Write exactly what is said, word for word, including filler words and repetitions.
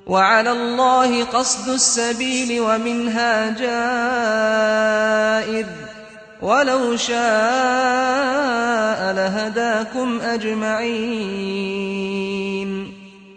وعلى الله قصد السبيل ومنها جائر ولو شاء لهداكم أجمعين.